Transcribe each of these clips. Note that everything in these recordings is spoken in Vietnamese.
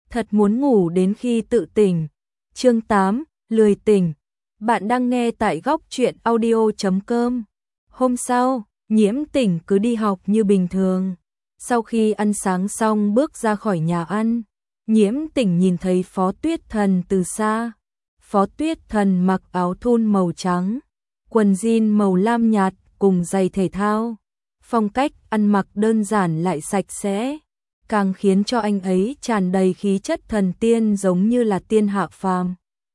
thật muốn ngủ đến khi tự tỉnh. Chương 8, lười tỉnh. Bạn đang nghe tại góc truyện audio.com. Hôm sau, Nhiễm Tỉnh cứ đi học như bình thường. Sau khi ăn sáng xong bước ra khỏi nhà ăn, Nhiễm Tỉnh nhìn thấy Phó Tuyết Thần từ xa. Phó Tuyết Thần mặc áo thun màu trắng, quần jean màu lam nhạt cùng giày thể thao. Phong cách ăn mặc đơn giản lại sạch sẽ, càng khiến cho anh ấy tràn đầy khí chất thần tiên, giống như là tiên hạ phàm.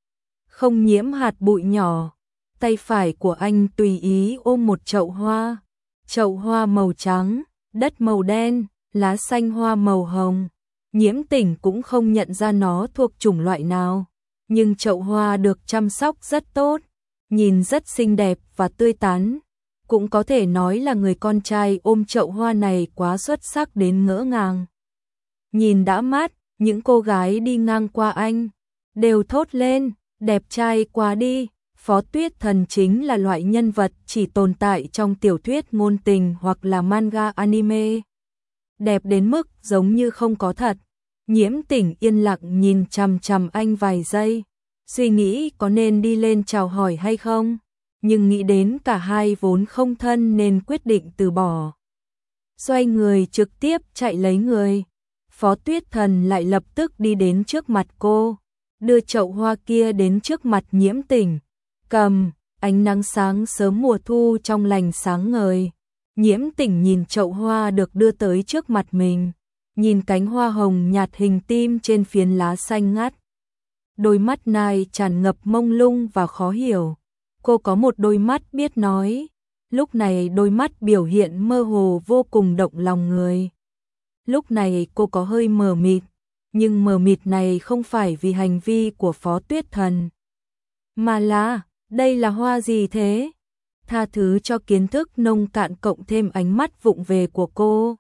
Không nhiễm hạt bụi nhỏ, tay phải của anh tùy ý ôm một chậu hoa. Chậu hoa màu trắng, đất màu đen, lá xanh hoa màu hồng. Nhiễm Tỉnh cũng không nhận ra nó thuộc chủng loại nào, nhưng chậu hoa được chăm sóc rất tốt, nhìn rất xinh đẹp và tươi tắn. Cũng có thể nói là người con trai ôm chậu hoa này quá xuất sắc đến ngỡ ngàng. Nhìn đã mắt, những cô gái đi ngang qua anh đều thốt lên, đẹp trai quá đi. Phó Tuyết Thần chính là loại nhân vật chỉ tồn tại trong tiểu thuyết ngôn tình hoặc là manga anime. Đẹp đến mức giống như không có thật. Nhiễm Tỉnh yên lặng nhìn chằm chằm anh vài giây, suy nghĩ có nên đi lên chào hỏi hay không, nhưng nghĩ đến cả hai vốn không thân nên quyết định từ bỏ. Xoay người trực tiếp chạy lấy người. Phó Tuyết Thần lại lập tức đi đến trước mặt cô, đưa chậu hoa kia đến trước mặt Nhiễm Tỉnh. Cầm, ánh nắng sáng sớm mùa thu trong lành sáng ngời. Nhiễm Tỉnh nhìn chậu hoa được đưa tới trước mặt mình, nhìn cánh hoa hồng nhạt hình tim trên phiến lá xanh ngắt. Đôi mắt này tràn ngập mông lung và khó hiểu. Cô có một đôi mắt biết nói, lúc này đôi mắt biểu hiện mơ hồ vô cùng động lòng người. Lúc này cô có hơi mờ mịt, nhưng mờ mịt này không phải vì hành vi của Phó Tuyết Thần, mà là, đây là hoa gì thế? Tha thứ cho kiến thức nông cạn cộng thêm ánh mắt vụng về của cô.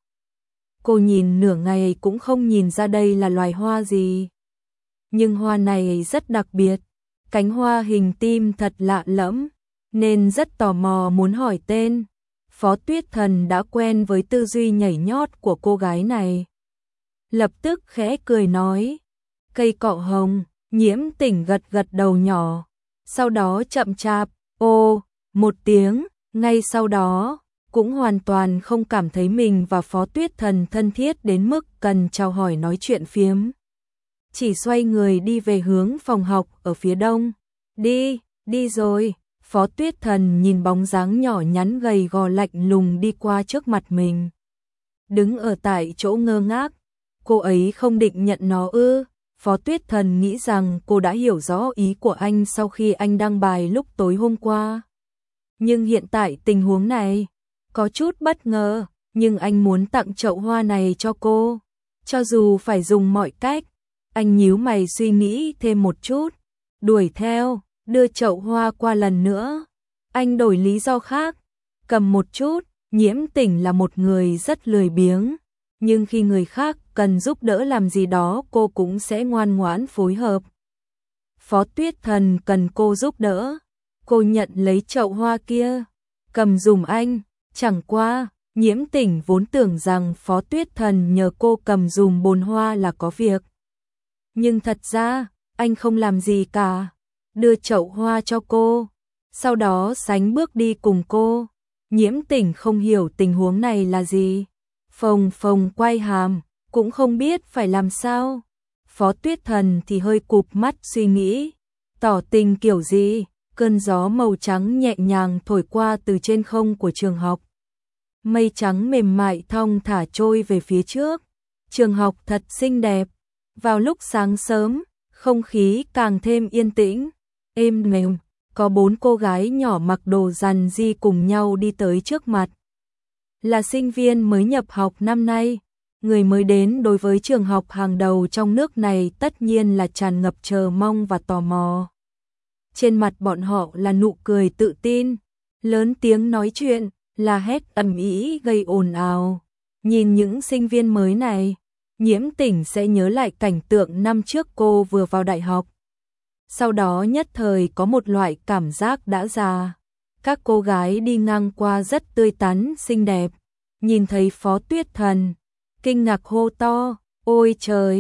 Cô nhìn nửa ngày cũng không nhìn ra đây là loài hoa gì. Nhưng hoa này rất đặc biệt, cánh hoa hình tim thật lạ lẫm, nên rất tò mò muốn hỏi tên. Phó Tuyết Thần đã quen với tư duy nhảy nhót của cô gái này, lập tức khẽ cười nói, cây cọ hồng. Nhiễm Tỉnh gật gật đầu nhỏ, sau đó chậm chạp, ô, một tiếng. Ngay sau đó, cũng hoàn toàn không cảm thấy mình và Phó Tuyết Thần thân thiết đến mức cần chào hỏi nói chuyện phiếm. Chỉ xoay người đi về hướng phòng học ở phía đông. Đi rồi. Phó Tuyết Thần nhìn bóng dáng nhỏ nhắn gầy gò lạnh lùng đi qua trước mặt mình. Đứng ở tại chỗ ngơ ngác, cô ấy không định nhận nó ư? Phó Tuyết Thần nghĩ rằng cô đã hiểu rõ ý của anh sau khi anh đăng bài lúc tối hôm qua. Nhưng hiện tại tình huống này có chút bất ngờ, nhưng anh muốn tặng chậu hoa này cho cô, cho dù phải dùng mọi cách. Anh nhíu mày suy nghĩ thêm một chút, đuổi theo, đưa chậu hoa qua lần nữa. Anh đổi lý do khác, cầm một chút. Nhiễm Tỉnh là một người rất lười biếng, nhưng khi người khác cần giúp đỡ làm gì đó cô cũng sẽ ngoan ngoãn phối hợp. Phó Tuyết Thần cần cô giúp đỡ, cô nhận lấy chậu hoa kia, cầm dùm anh. Chẳng qua, Nhiễm Tỉnh vốn tưởng rằng Phó Tuyết Thần nhờ cô cầm dùm bồn hoa là có việc. Nhưng thật ra, anh không làm gì cả, đưa chậu hoa cho cô, sau đó sánh bước đi cùng cô. Nhiễm Tỉnh không hiểu tình huống này là gì, phồng phồng quay hàm, cũng không biết phải làm sao. Phó Tuyết Thần thì hơi cụp mắt suy nghĩ, tỏ tình kiểu gì. Cơn gió màu trắng nhẹ nhàng thổi qua từ trên không của trường học. Mây trắng mềm mại thong thả trôi về phía trước. Trường học thật xinh đẹp. Vào lúc sáng sớm, không khí càng thêm yên tĩnh, êm mềm. Có 4 cô gái nhỏ mặc đồ rằn ri cùng nhau đi tới trước mặt. Là sinh viên mới nhập học năm nay. Người mới đến đối với trường học hàng đầu trong nước này tất nhiên là tràn ngập chờ mong và tò mò. Trên mặt bọn họ là nụ cười tự tin, lớn tiếng nói chuyện, la hét ầm ĩ gây ồn ào. Nhìn những sinh viên mới này, Nhiễm Tỉnh sẽ nhớ lại cảnh tượng năm trước cô vừa vào đại học. Sau đó nhất thời có một loại cảm giác đã già. Các cô gái đi ngang qua rất tươi tắn, xinh đẹp. Nhìn thấy Phó Tuyết Thần, kinh ngạc hô to, ôi trời,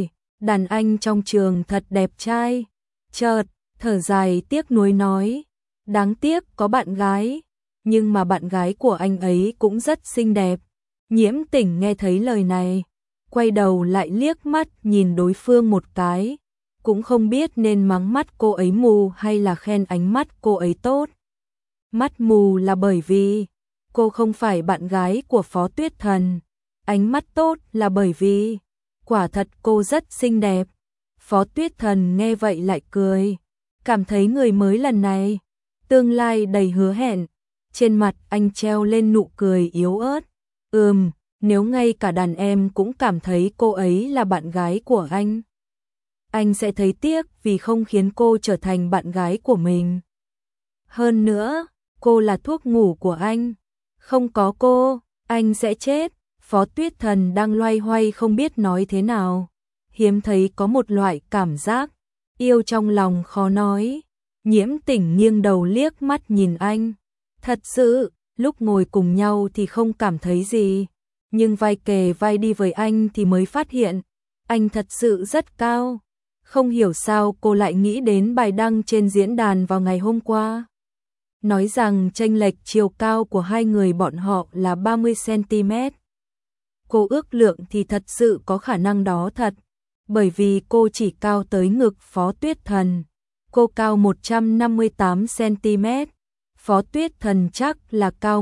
đàn anh trong trường thật đẹp trai. Chợt, thở dài tiếc nuối nói, đáng tiếc có bạn gái, nhưng mà bạn gái của anh ấy cũng rất xinh đẹp. Nhiễm Tỉnh nghe thấy lời này, quay đầu lại liếc mắt nhìn đối phương một cái, cũng không biết nên mắng mắt cô ấy mù hay là khen ánh mắt cô ấy tốt. Mắt mù là bởi vì cô không phải bạn gái của Phó Tuyết Thần, ánh mắt tốt là bởi vì quả thật cô rất xinh đẹp. Phó Tuyết Thần nghe vậy lại cười, cảm thấy người mới lần này tương lai đầy hứa hẹn. Trên mặt anh treo lên nụ cười yếu ớt. Nếu ngay cả đàn em cũng cảm thấy cô ấy là bạn gái của anh sẽ thấy tiếc vì không khiến cô trở thành bạn gái của mình. Hơn nữa, cô là thuốc ngủ của anh. Không có cô, anh sẽ chết. Phó Tuyết Thần đang loay hoay không biết nói thế nào. Hiếm thấy có một loại cảm giác yêu trong lòng khó nói. Nhiễm Tỉnh nghiêng đầu liếc mắt nhìn anh. Thật sự, lúc ngồi cùng nhau thì không cảm thấy gì, nhưng vai kề vai đi với anh thì mới phát hiện, anh thật sự rất cao. Không hiểu sao cô lại nghĩ đến bài đăng trên diễn đàn vào ngày hôm qua. Nói rằng chênh lệch chiều cao của hai người bọn họ là 30cm. Cô ước lượng thì thật sự có khả năng đó thật, bởi vì cô chỉ cao tới ngực Phó Tuyết Thần. Cô cao 158cm. Phó Tuyết Thần chắc là cao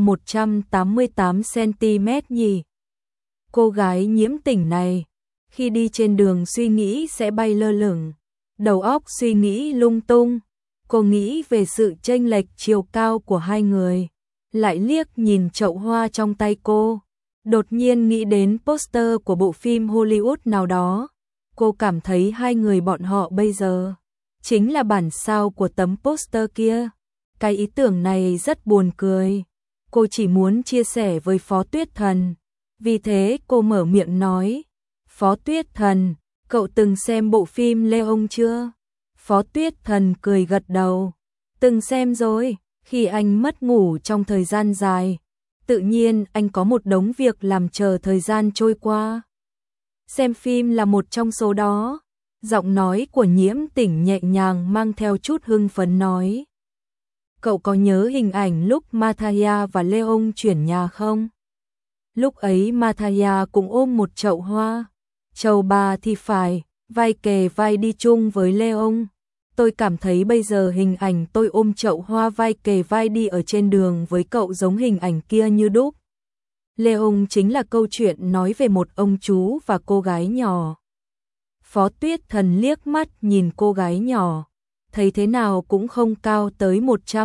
188cm nhỉ. Cô gái Nhiễm Tỉnh này, khi đi trên đường suy nghĩ sẽ bay lơ lửng, đầu óc suy nghĩ lung tung. Cô nghĩ về sự chênh lệch chiều cao của hai người, lại liếc nhìn chậu hoa trong tay cô, đột nhiên nghĩ đến poster của bộ phim Hollywood nào đó. Cô cảm thấy hai người bọn họ bây giờ chính là bản sao của tấm poster kia. Cái ý tưởng này rất buồn cười. Cô chỉ muốn chia sẻ với Phó Tuyết Thần. Vì thế cô mở miệng nói, Phó Tuyết Thần, cậu từng xem bộ phim Leon chưa? Phó Tuyết Thần cười gật đầu. Từng xem rồi, khi anh mất ngủ trong thời gian dài, tự nhiên anh có một đống việc làm chờ thời gian trôi qua. Xem phim là một trong số đó. Giọng nói của Nhiễm Tỉnh nhẹ nhàng mang theo chút hưng phấn nói. Cậu có nhớ hình ảnh lúc Mathaya và Leon chuyển nhà không? Lúc ấy Mathaya cũng ôm một chậu hoa. Chầu bà thì phải, vai kề vai đi chung với Leon. Tôi cảm thấy bây giờ hình ảnh tôi ôm chậu hoa vai kề vai đi ở trên đường với cậu giống hình ảnh kia như đúc. Leon chính là câu chuyện nói về một ông chú và cô gái nhỏ. Phó Tuyết Thần liếc mắt nhìn cô gái nhỏ, thấy thế nào cũng không cao tới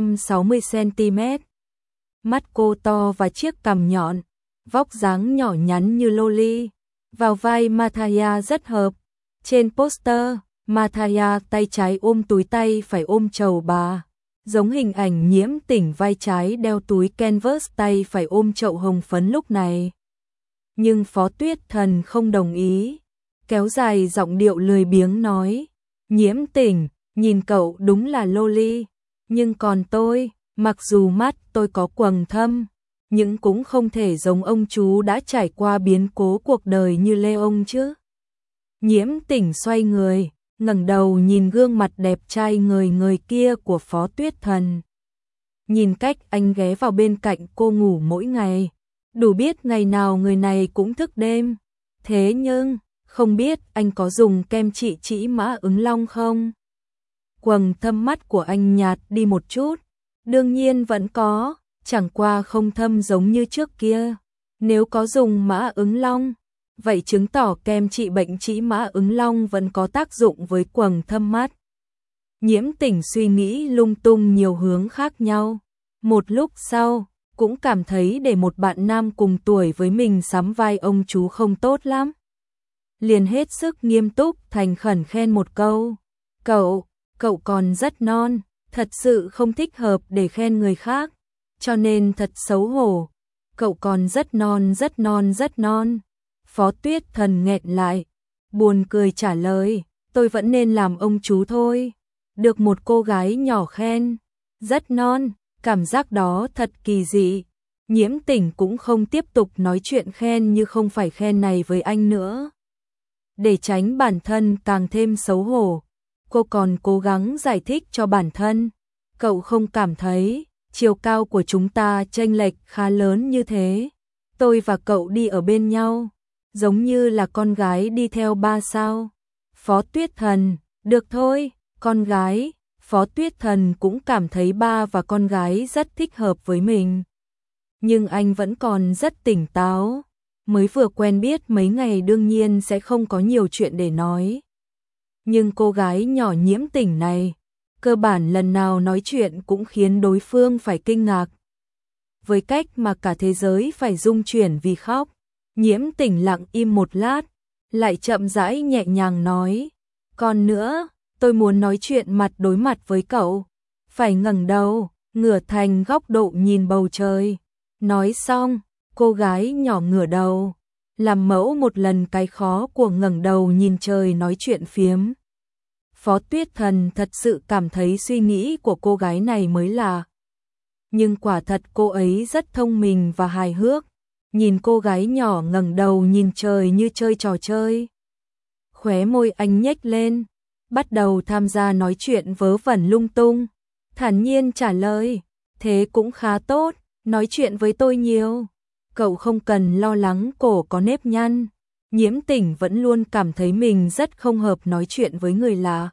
160cm. Mắt cô to và chiếc cằm nhọn, vóc dáng nhỏ nhắn như loli, vào vai Mathaya rất hợp. Trên poster, Mathaya tay trái ôm túi tay phải ôm chầu bà, giống hình ảnh Nhiễm Tỉnh vai trái đeo túi canvas tay phải ôm chậu hồng phấn lúc này. Nhưng Phó Tuyết Thần không đồng ý, kéo dài giọng điệu lười biếng nói, Nhiễm Tỉnh, nhìn cậu đúng là loli, nhưng còn tôi, mặc dù mắt tôi có quầng thâm, nhưng cũng không thể giống ông chú đã trải qua biến cố cuộc đời như Leon chứ. Nhiễm Tỉnh xoay người, ngẩng đầu nhìn gương mặt đẹp trai ngời ngời kia của Phó Tuyết Thần. Nhìn cách anh ghé vào bên cạnh cô ngủ mỗi ngày, đủ biết ngày nào người này cũng thức đêm. Thế nhưng, không biết anh có dùng kem trị trĩ mã ứng long không? Quầng thâm mắt của anh nhạt đi một chút. Đương nhiên vẫn có, chẳng qua không thâm giống như trước kia. Nếu có dùng mã ứng long, vậy chứng tỏ kem trị bệnh trĩ mã ứng long vẫn có tác dụng với quầng thâm mắt. Nhiễm Tỉnh suy nghĩ lung tung nhiều hướng khác nhau. Một lúc sau, cũng cảm thấy để một bạn nam cùng tuổi với mình sắm vai ông chú không tốt lắm. Liền hết sức nghiêm túc thành khẩn khen một câu. Cậu còn rất non, thật sự không thích hợp để khen người khác, cho nên thật xấu hổ. Cậu còn rất non rất non rất non. Phó Tuyết Thần nghẹn lại, buồn cười trả lời, tôi vẫn nên làm ông chú thôi. Được một cô gái nhỏ khen, rất non, cảm giác đó thật kỳ dị. Nhiễm Tỉnh cũng không tiếp tục nói chuyện khen như không phải khen này với anh nữa. để tránh bản thân càng thêm xấu hổ. Cô còn cố gắng giải thích cho bản thân. Cậu không cảm thấy chiều cao của chúng ta chênh lệch khá lớn như thế. Tôi và cậu đi ở bên nhau, giống như là con gái đi theo ba sao. Phó Tuyết Thần, được thôi, con gái. Phó Tuyết Thần cũng cảm thấy ba và con gái rất thích hợp với mình. Nhưng anh vẫn còn rất tỉnh táo. Mới vừa quen biết mấy ngày đương nhiên sẽ không có nhiều chuyện để nói. Nhưng cô gái nhỏ Nhiễm Tỉnh này, cơ bản lần nào nói chuyện cũng khiến đối phương phải kinh ngạc. Với cách mà cả thế giới phải rung chuyển vì khóc, Nhiễm Tỉnh lặng im một lát, lại chậm rãi nhẹ nhàng nói, còn nữa, tôi muốn nói chuyện mặt đối mặt với cậu, phải ngẩng đầu, ngửa thành góc độ nhìn bầu trời. Nói xong, cô gái nhỏ ngửa đầu, làm mẫu một lần cái khó của ngẩng đầu nhìn trời nói chuyện phiếm. Phó Tuyết Thần thật sự cảm thấy suy nghĩ của cô gái này mới lạ. Nhưng quả thật cô ấy rất thông minh và hài hước. Nhìn cô gái nhỏ ngẩng đầu nhìn trời như chơi trò chơi. Khóe môi anh nhếch lên, bắt đầu tham gia nói chuyện vớ vẩn lung tung. Thản nhiên trả lời, thế cũng khá tốt, nói chuyện với tôi nhiều. Cậu không cần lo lắng cổ có nếp nhăn. Nhiễm Tỉnh vẫn luôn cảm thấy mình rất không hợp nói chuyện với người lạ.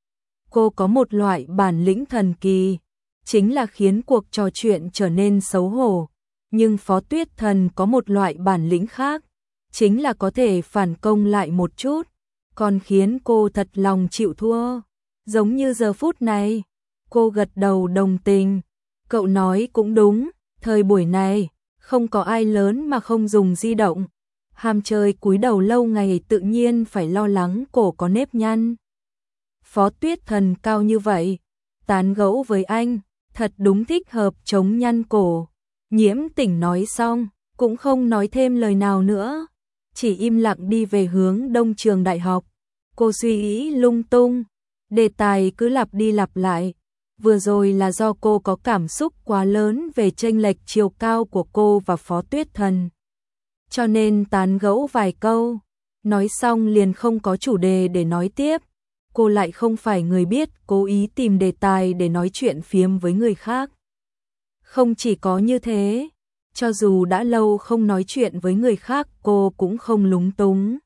Cô có một loại bản lĩnh thần kỳ, chính là khiến cuộc trò chuyện trở nên xấu hổ. Nhưng Phó Tuyết Thần có một loại bản lĩnh khác, chính là có thể phản công lại một chút, còn khiến cô thật lòng chịu thua. Giống như giờ phút này, cô gật đầu đồng tình. Cậu nói cũng đúng, thời buổi này, không có ai lớn mà không dùng di động. Ham chơi cúi đầu lâu ngày tự nhiên phải lo lắng cổ có nếp nhăn. Phó Tuyết Thần cao như vậy, tán gẫu với anh, thật đúng thích hợp chống nhăn cổ. Nhiễm Tỉnh nói xong, cũng không nói thêm lời nào nữa, chỉ im lặng đi về hướng Đông Trường Đại học. Cô suy nghĩ lung tung, đề tài cứ lặp đi lặp lại. Vừa rồi là do cô có cảm xúc quá lớn về chênh lệch chiều cao của cô và Phó Tuyết Thần. Cho nên tán gẫu vài câu, nói xong liền không có chủ đề để nói tiếp. Cô lại không phải người biết cố ý tìm đề tài để nói chuyện phiếm với người khác. Không chỉ có như thế, cho dù đã lâu không nói chuyện với người khác cô cũng không lúng túng.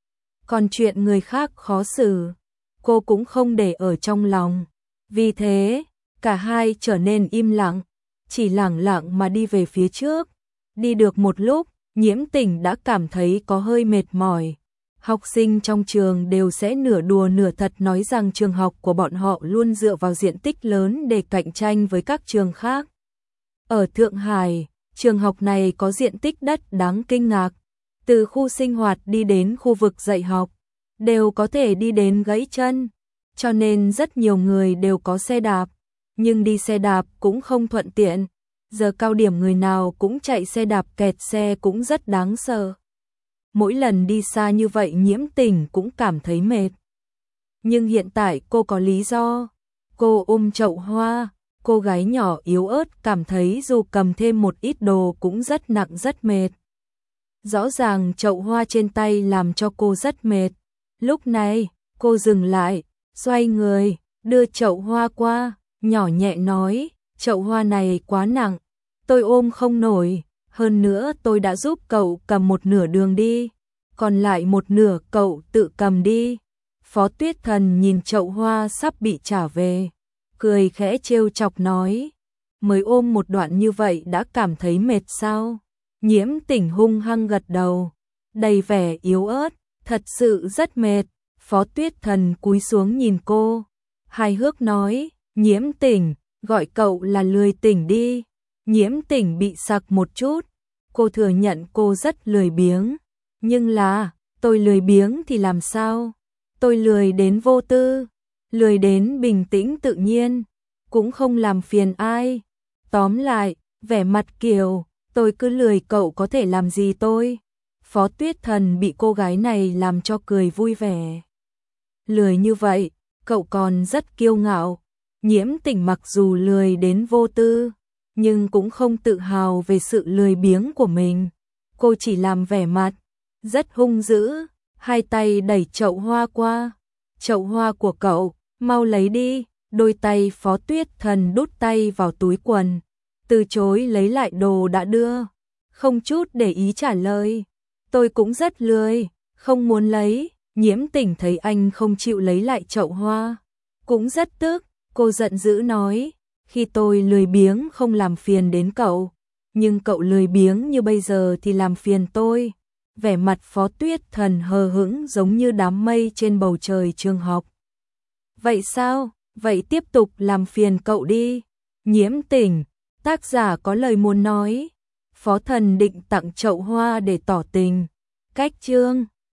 Còn chuyện người khác khó xử, cô cũng không để ở trong lòng. Vì thế, cả hai trở nên im lặng, chỉ lẳng lặng mà đi về phía trước. Đi được một lúc, Nhiễm Tỉnh đã cảm thấy có hơi mệt mỏi. Học sinh trong trường đều sẽ nửa đùa nửa thật nói rằng trường học của bọn họ luôn dựa vào diện tích lớn để cạnh tranh với các trường khác. Ở Thượng Hải, trường học này có diện tích đất đáng kinh ngạc. Từ khu sinh hoạt đi đến khu vực dạy học, đều có thể đi đến gãy chân. Cho nên rất nhiều người đều có xe đạp, nhưng đi xe đạp cũng không thuận tiện. Giờ cao điểm người nào cũng chạy xe đạp kẹt xe cũng rất đáng sợ. Mỗi lần đi xa như vậy Nhiễm Tỉnh cũng cảm thấy mệt. Nhưng hiện tại cô có lý do. Cô ôm chậu hoa, cô gái nhỏ yếu ớt cảm thấy dù cầm thêm một ít đồ cũng rất nặng rất mệt. Rõ ràng chậu hoa trên tay làm cho cô rất mệt. Lúc này, cô dừng lại, xoay người, đưa chậu hoa qua, nhỏ nhẹ nói, chậu hoa này quá nặng, tôi ôm không nổi, hơn nữa tôi đã giúp cậu cầm một nửa đường đi, còn lại một nửa cậu tự cầm đi. Phó Tuyết Thần nhìn chậu hoa sắp bị trả về, cười khẽ trêu chọc nói, mới ôm một đoạn như vậy đã cảm thấy mệt sao? Nhiễm Tỉnh hung hăng gật đầu, đầy vẻ yếu ớt, thật sự rất mệt. Phó Tuyết Thần cúi xuống nhìn cô, hài hước nói, Nhiễm Tỉnh, gọi cậu là lười tỉnh đi. Nhiễm Tỉnh bị sặc một chút, cô thừa nhận cô rất lười biếng, nhưng là, tôi lười biếng thì làm sao? Tôi lười đến vô tư, lười đến bình tĩnh tự nhiên, cũng không làm phiền ai. Tóm lại, vẻ mặt kiểu, tôi cứ lười cậu có thể làm gì tôi? Phó Tuyết Thần bị cô gái này làm cho cười vui vẻ. Lười như vậy, cậu còn rất kiêu ngạo. Nhiễm Tỉnh mặc dù lười đến vô tư, nhưng cũng không tự hào về sự lười biếng của mình. Cô chỉ làm vẻ mặt rất hung dữ, hai tay đẩy chậu hoa qua. Chậu hoa của cậu, mau lấy đi. Đôi tay Phó Tuyết Thần đút tay vào túi quần, từ chối lấy lại đồ đã đưa, không chút để ý trả lời. Tôi cũng rất lười, không muốn lấy. Nhiễm Tình thấy anh không chịu lấy lại chậu hoa, cũng rất tức, cô giận dữ nói, khi tôi lười biếng không làm phiền đến cậu, nhưng cậu lười biếng như bây giờ thì làm phiền tôi. Vẻ mặt Phó Tuyết Thần hờ hững giống như đám mây trên bầu trời trường học. Vậy sao? Vậy tiếp tục làm phiền cậu đi. Nhiễm Tình, tác giả có lời muốn nói. Phó Thần định tặng chậu hoa để tỏ tình. Cách chương